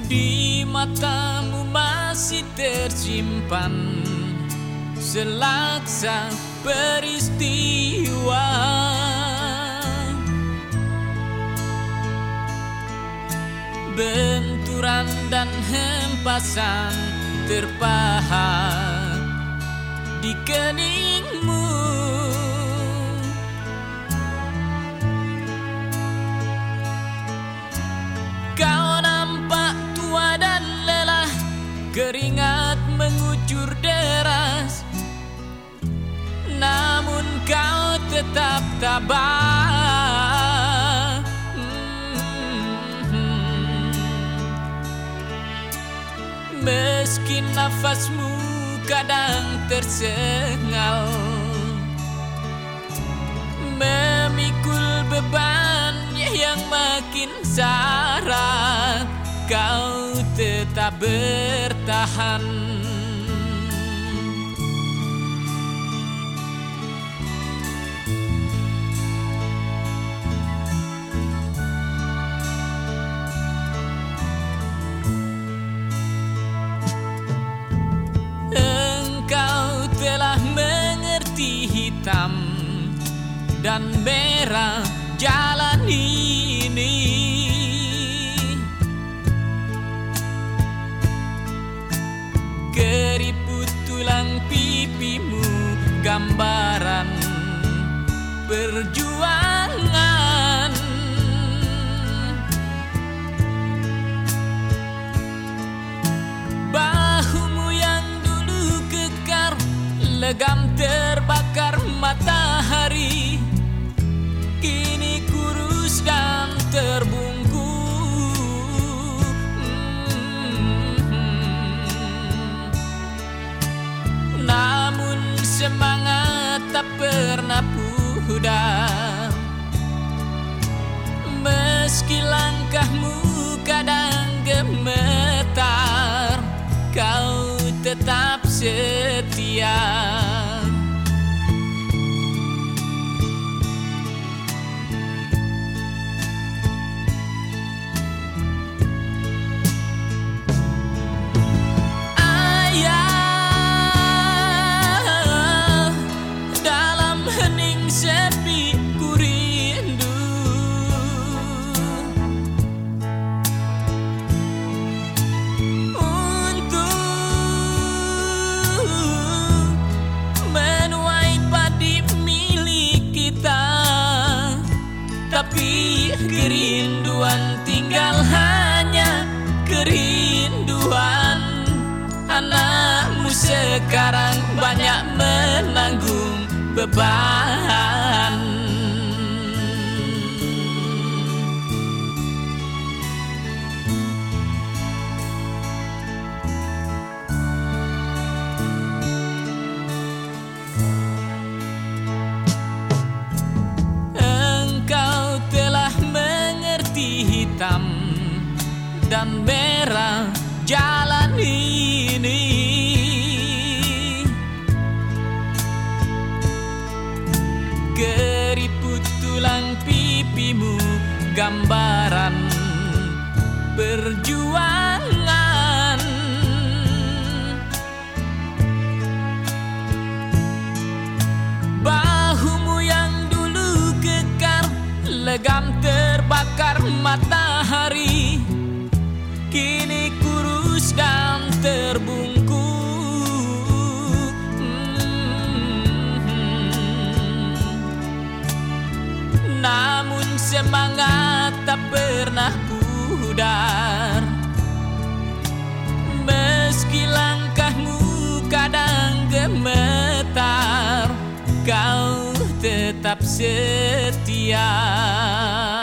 Di matamu masih tersimpan selaksa peristiwa, benturan dan hempasan terpahat di keningmu. Kau nampak tua dan lelah, keringat mengucur deras, namun kau tetap tabah. Meski nafasmu kadang tersengal, memikul beban yang makin syarat, kau tetap bertahan. Engkau telah mengerti hitam dan merah jalan ini. Keriput tulang pipimu gambaran perjuangan. Bahumu yang dulu kekar, legam terbakar matahari, kini kurus dan terbungkus. Namun semangat tak pernah pudar, meski langkahmu kadang gemetar, kau tetap setia. Tapi kerinduan tinggal hanya kerinduan. Anakmu sekarang banyak menanggung beban. Hitam dan merah jalan ini, keriput tulang pipimu gambaran perjuangan. Bahumu yang dulu kekar, legam terbakar matahari, kini kurus dan terbungkus. Namun semangat tak pernah pudar, meski langkahmu kadang gemetar, kau tetap setia.